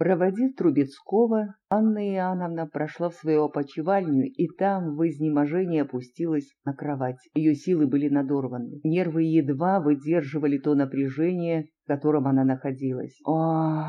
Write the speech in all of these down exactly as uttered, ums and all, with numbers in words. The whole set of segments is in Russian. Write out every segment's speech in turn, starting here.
Проводив Трубецкого, Анна Иоанновна прошла в свою опочивальню и там в изнеможении опустилась на кровать. Ее силы были надорваны, нервы едва выдерживали то напряжение, в котором она находилась. «О,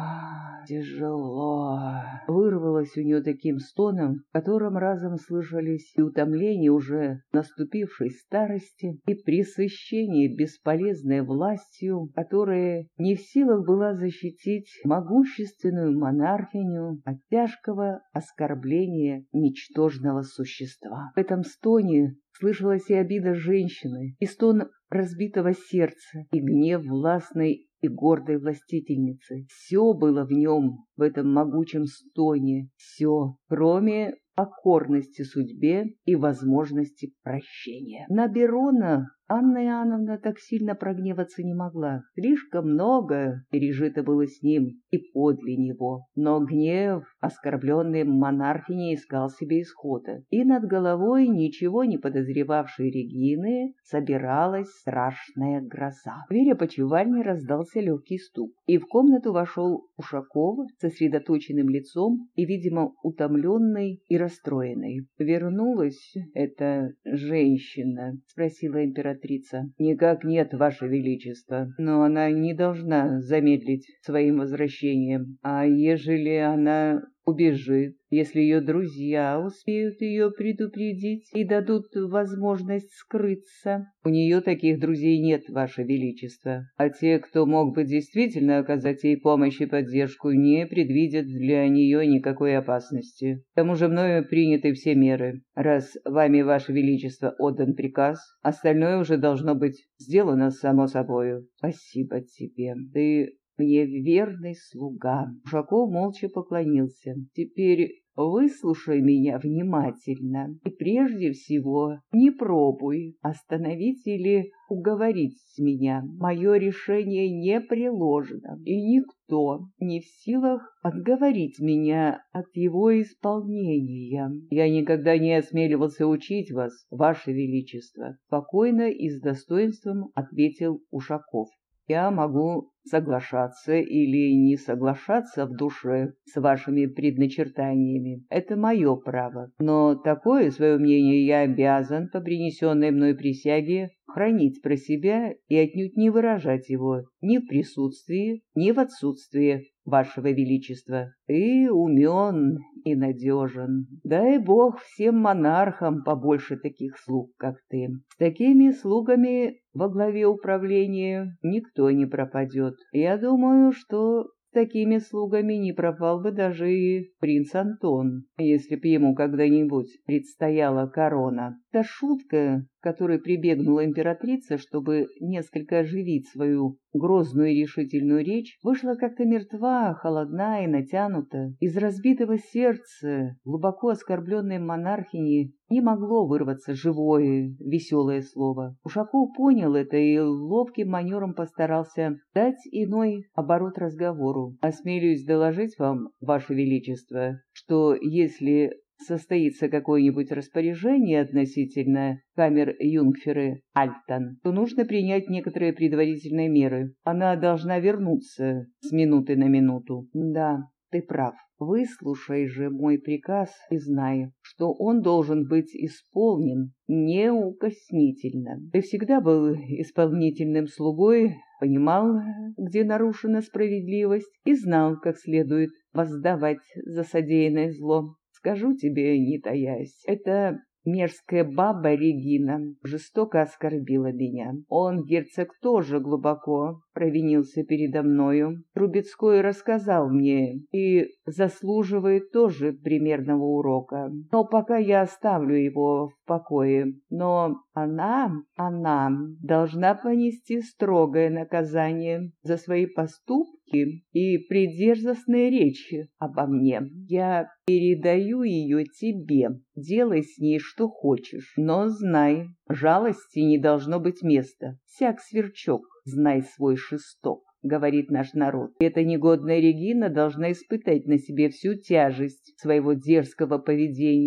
тяжело!» Вырвалось у нее таким стоном, в котором разом слышались и утомление уже наступившей старости, и пресыщение бесполезной властью, которая не в силах была защитить могущественную монархиню от тяжкого оскорбления ничтожного существа. В этом стоне слышалась и обида женщины, и стон разбитого сердца, и гнев властной и гордой властительницы. Все было в нем, в этом могучем стоне, все, кроме покорности судьбе и возможности прощения. На Берона Анна Иоанновна так сильно прогневаться не могла. Слишком много пережито было с ним и подле него. Но гнев оскорбленной монархини искал себе исхода. И над головой ничего не подозревавшей Регины собиралась страшная гроза. В дверь опочивальни раздался легкий стук, и в комнату вошел Ушаков с сосредоточенным лицом и, видимо, утомленный и расстроенный. «Вернулась эта женщина?» — спросила императрица. «Никак нет, Ваше Величество, но она не должна замедлить своим возвращением. А ежели она убежит, если ее друзья успеют ее предупредить и дадут возможность скрыться?» «У нее таких друзей нет, Ваше Величество, а те, кто мог бы действительно оказать ей помощь и поддержку, не предвидят для нее никакой опасности. К тому же мною приняты все меры. Раз вами, Ваше Величество, отдан приказ, остальное уже должно быть сделано само собою». «Спасибо тебе. Ты мне верный слуга». Ушаков молча поклонился. «Теперь выслушай меня внимательно и прежде всего не пробуй остановить или уговорить меня. Мое решение не приложено, и никто не в силах отговорить меня от его исполнения». «Я никогда не осмеливался учить вас, Ваше Величество», — спокойно и с достоинством ответил Ушаков. «Я могу соглашаться или не соглашаться в душе с вашими предначертаниями. Это мое право. Но такое свое мнение я обязан по принесенной мной присяге хранить про себя и отнюдь не выражать его ни в присутствии, ни в отсутствии Вашего Величества. Ты умен и надежен. Дай Бог всем монархам побольше таких слуг, как ты. С такими слугами во главе управления никто не пропадет. Я думаю, что с такими слугами не пропал бы даже и принц Антон, если б ему когда-нибудь предстояла корона». Та шутка, к которой прибегнула императрица, чтобы несколько оживить свою грозную и решительную речь, вышла как-то мертва, холодна и натянута. Из разбитого сердца глубоко оскорбленной монархини не могло вырваться живое, веселое слово. Ушаков понял это и ловким манером постарался дать иной оборот разговору. «Осмелюсь доложить вам, Ваше Величество, что если состоится какое-нибудь распоряжение относительно камер юнгферы Альтон, то нужно принять некоторые предварительные меры. Она должна вернуться с минуты на минуту». «Да, ты прав. Выслушай же мой приказ и знай, что он должен быть исполнен неукоснительно. Ты всегда был исполнительным слугой, понимал, где нарушена справедливость, и знал, как следует воздавать за содеянное зло. Скажу тебе, не таясь, это мерзкая баба Регина жестоко оскорбила меня. Он, герцог, тоже глубоко провинился передо мною. Трубецкой рассказал мне и заслуживает тоже примерного урока. Но пока я оставлю его в покое. Но она, она должна понести строгое наказание за свои поступки и предерзостные речи обо мне. Я передаю ее тебе. Делай с ней что хочешь, но знай, жалости не должно быть места. Всяк сверчок, знай свой шесток, говорит наш народ. Эта негодная Регина должна испытать на себе всю тяжесть своего дерзкого поведения.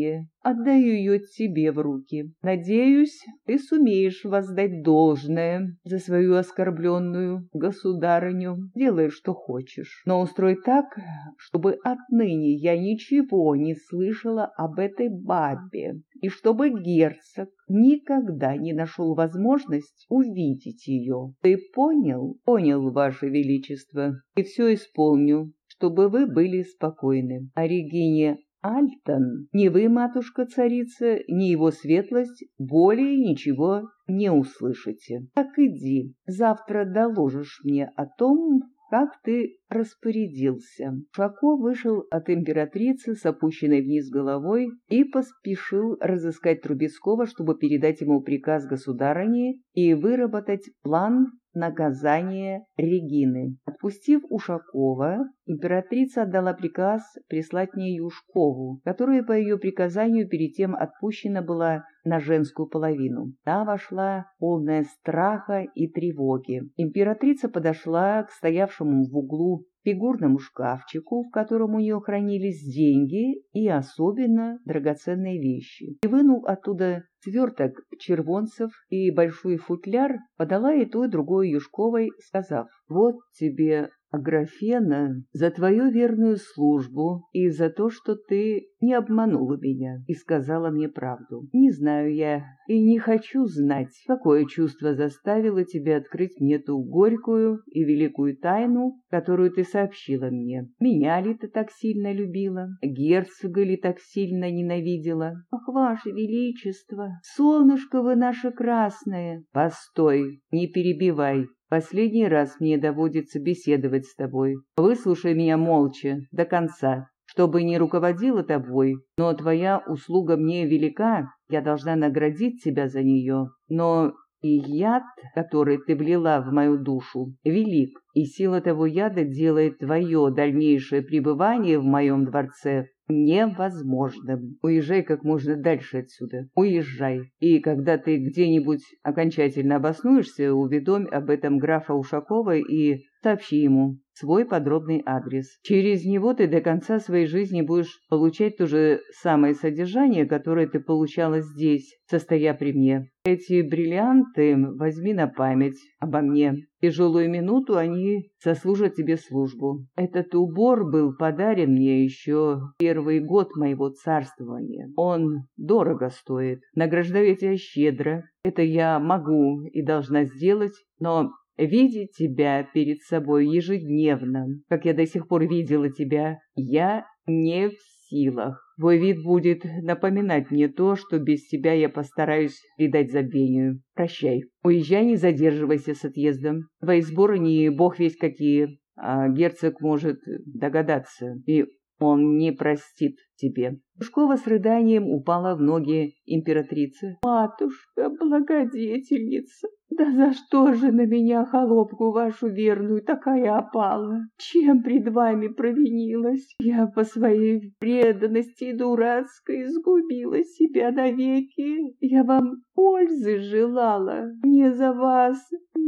отдаю ее тебе в руки. Надеюсь, ты сумеешь воздать должное за свою оскорбленную государыню. Делай, что хочешь, но устрой так, чтобы отныне я ничего не слышала об этой бабе, и чтобы герцог никогда не нашел возможность увидеть ее. Ты понял? Понял, Ваше Величество, и все исполню, чтобы вы были спокойны. О Регине Альтон ни вы, матушка-царица, ни его светлость более ничего не услышите. Так иди, завтра доложишь мне о том, как ты распорядился. Шако вышел от императрицы с опущенной вниз головой и поспешил разыскать Трубецкого, чтобы передать ему приказ государыни и выработать план наказания Регины. Отпустив Ушакова, императрица отдала приказ прислать мне Юшкову, которая по ее приказанию перед тем отпущена была на женскую половину. Та вошла полная страха и тревоги. Императрица подошла к стоявшему в углу фигурному шкафчику, в котором у нее хранились деньги и особенно драгоценные вещи, и, вынув оттуда сверток червонцев и большой футляр, подала и то, и другое Юшковой, сказав: «Вот тебе, Аграфена, за твою верную службу и за то, что ты не обманула меня и сказала мне правду. Не знаю я и не хочу знать, какое чувство заставило тебя открыть мне ту горькую и великую тайну, которую ты сообщила мне. Меня ли ты так сильно любила? Герцога ли так сильно ненавидела? Ах, Ваше Величество, солнышко вы наше красное!» «Постой, не перебивай. Последний раз мне доводится беседовать с тобой. Выслушай меня молча, до конца. Чтобы не руководила тобой, но твоя услуга мне велика, я должна наградить тебя за нее. Но и яд, который ты влила в мою душу, велик, и сила того яда делает твое дальнейшее пребывание в моем дворце невозможным. Уезжай как можно дальше отсюда. Уезжай. И когда ты где-нибудь окончательно обоснуешься, уведомь об этом графа Ушакова и сообщи ему свой подробный адрес. Через него ты до конца своей жизни будешь получать то же самое содержание, которое ты получала здесь, состоя при мне. Эти бриллианты возьми на память обо мне. В тяжелую минуту они сослужат тебе службу. Этот убор был подарен мне еще в первый год моего царствования. Он дорого стоит. Награждаю тебя щедро. Это я могу и должна сделать, но видеть тебя перед собой ежедневно, как я до сих пор видела тебя, я не в силах. Твой вид будет напоминать мне то, что без тебя я постараюсь придать забвению. Прощай. Уезжай, не задерживайся с отъездом. Твои сборы не бог весть какие, а герцог может догадаться, и он не простит тебе». Юшкова с рыданием упала в ноги императрицы. «Матушка, благодетельница, да за что же на меня, холопку вашу верную, такая опала? Чем пред вами провинилась? Я по своей преданности дурацкой сгубила себя навеки. Я вам пользы желала, мне за вас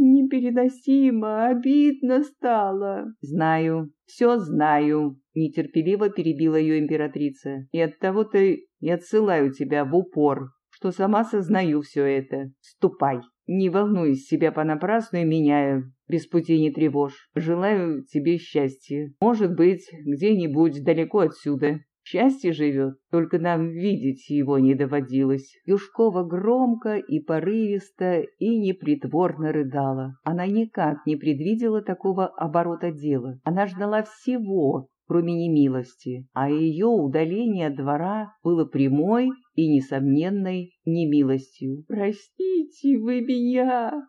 непереносимо обидно стало». «Знаю, все знаю», — нетерпеливо перебила ее императрица, «и оттого-то и отсылаю тебя в упор, что сама сознаю все это. Ступай, не волнуй себя понапрасну и меня без пути не тревожь. Желаю тебе счастья. Может быть, где-нибудь далеко отсюда. Счастье живет, только нам видеть его не доводилось». Юшкова громко и порывисто и непритворно рыдала. Она никак не предвидела такого оборота дела. Она ждала всего, кроме немилости, а ее удаление от двора было прямой и несомненной немилостью. «Простите вы меня,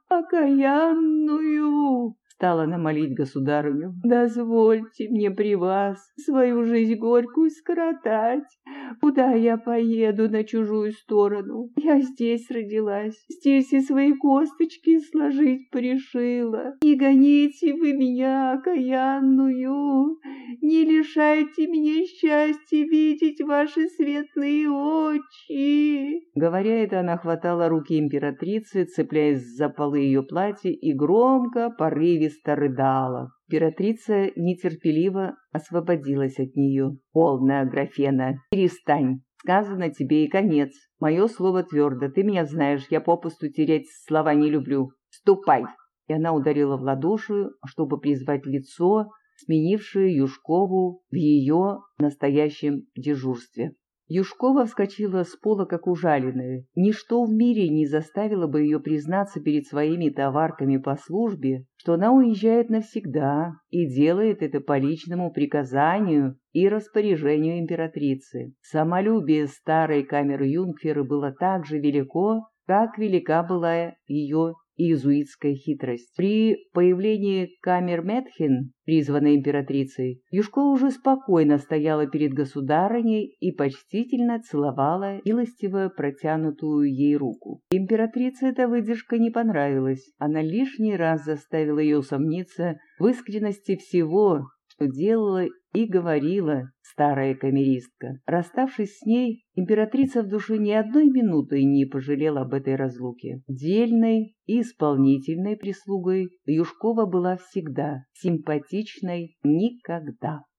окаянную!» стала она молить государыню. «Дозвольте мне при вас свою жизнь горькую скоротать. Куда я поеду на чужую сторону? Я здесь родилась, здесь и свои косточки сложить порешила. Не гоните вы меня, окаянную, не лишайте меня счастья видеть ваши светлые очи». Говоря это, она хватала руки императрицы, цепляясь за полы ее платья, и громко, порывисто рыдала. Императрица нетерпеливо освободилась от нее. «Полная, Аграфена, перестань. Сказано тебе и конец. Мое слово твердо, ты меня знаешь, я попусту терять слова не люблю. Ступай!» И она ударила в ладоши, чтобы призвать лицо, сменившее Юшкову в ее настоящем дежурстве. Юшкова вскочила с пола, как ужаленная. Ничто в мире не заставило бы ее признаться перед своими товарками по службе, что она уезжает навсегда и делает это по личному приказанию и распоряжению императрицы. Самолюбие старой камер-юнгферы было так же велико, как велика была ее иезуитская хитрость. При появлении камер-Метхен, призванной императрицей, Юшкова уже спокойно стояла перед государыней и почтительно целовала милостиво протянутую ей руку. Императрице эта выдержка не понравилась. Она лишний раз заставила ее усомниться в искренности всего, что делала и говорила старая камеристка. Расставшись с ней, императрица в душе ни одной минуты не пожалела об этой разлуке. Дельной и исполнительной прислугой Юшкова была всегда, симпатичной никогда.